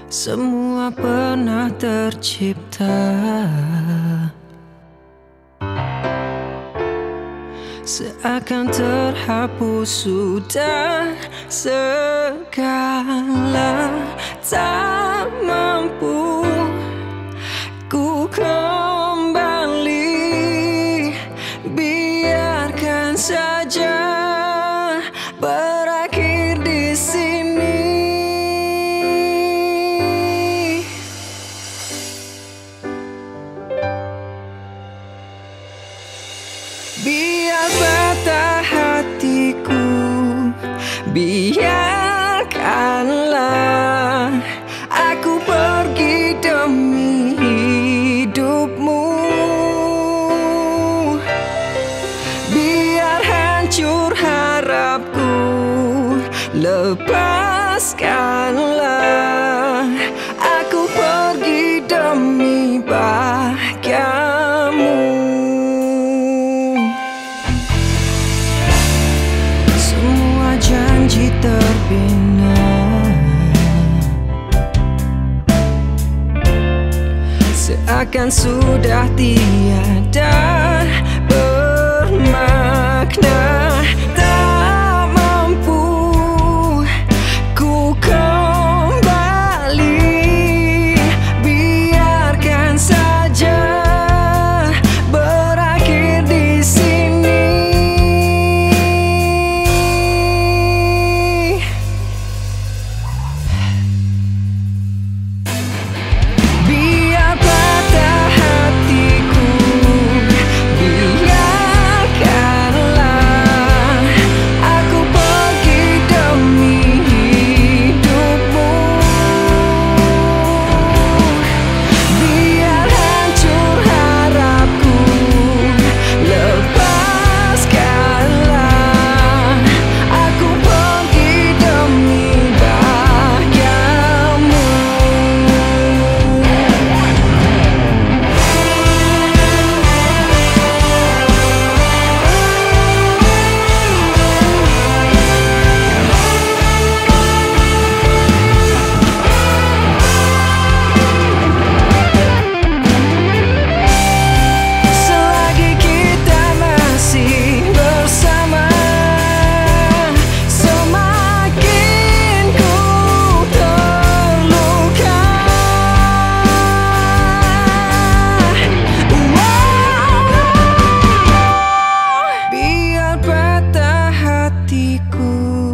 Semua pernah tercipta, seakan terhapus sudah segala. Tak mampu ku kembali, biarkan saja berakhir di sini. Biar patah hatiku, biarkanlah aku pergi demi hidupmu. Biar hancur harapku, lepaskanlah aku pergi demi bahagiamu. Semua janji terbina, seakan sudah tiada bermakna. Tak mampu ku kembali, biarkan saja berakhir di sini. Biar patah hatiku, biarkanlah aku pergi demi hidupmu. Biar hancur harapku, lepaskanlah aku pergi demi bahagiamu. Selagi kita masih bersama, semakin ku terluka. Biar patah hatiku,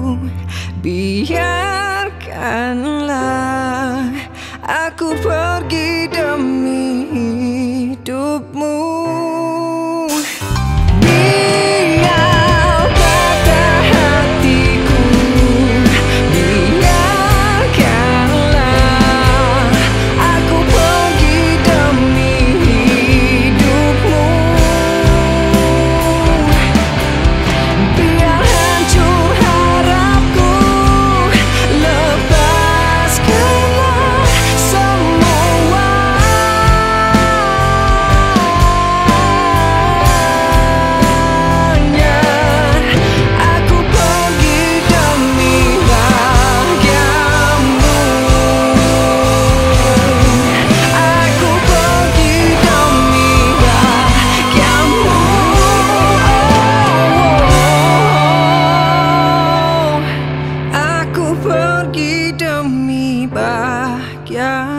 biarkanlah aku pergi demi hidupmu. Biar patah hatiku, biarkanlah aku pergi demi hidupmu. Biar hancur harapku, lepaskanlah semuanya. Aku pergi demi bahagiamu. Aku pergi demi bahagiamu. Aku pergi demi bahagiamu.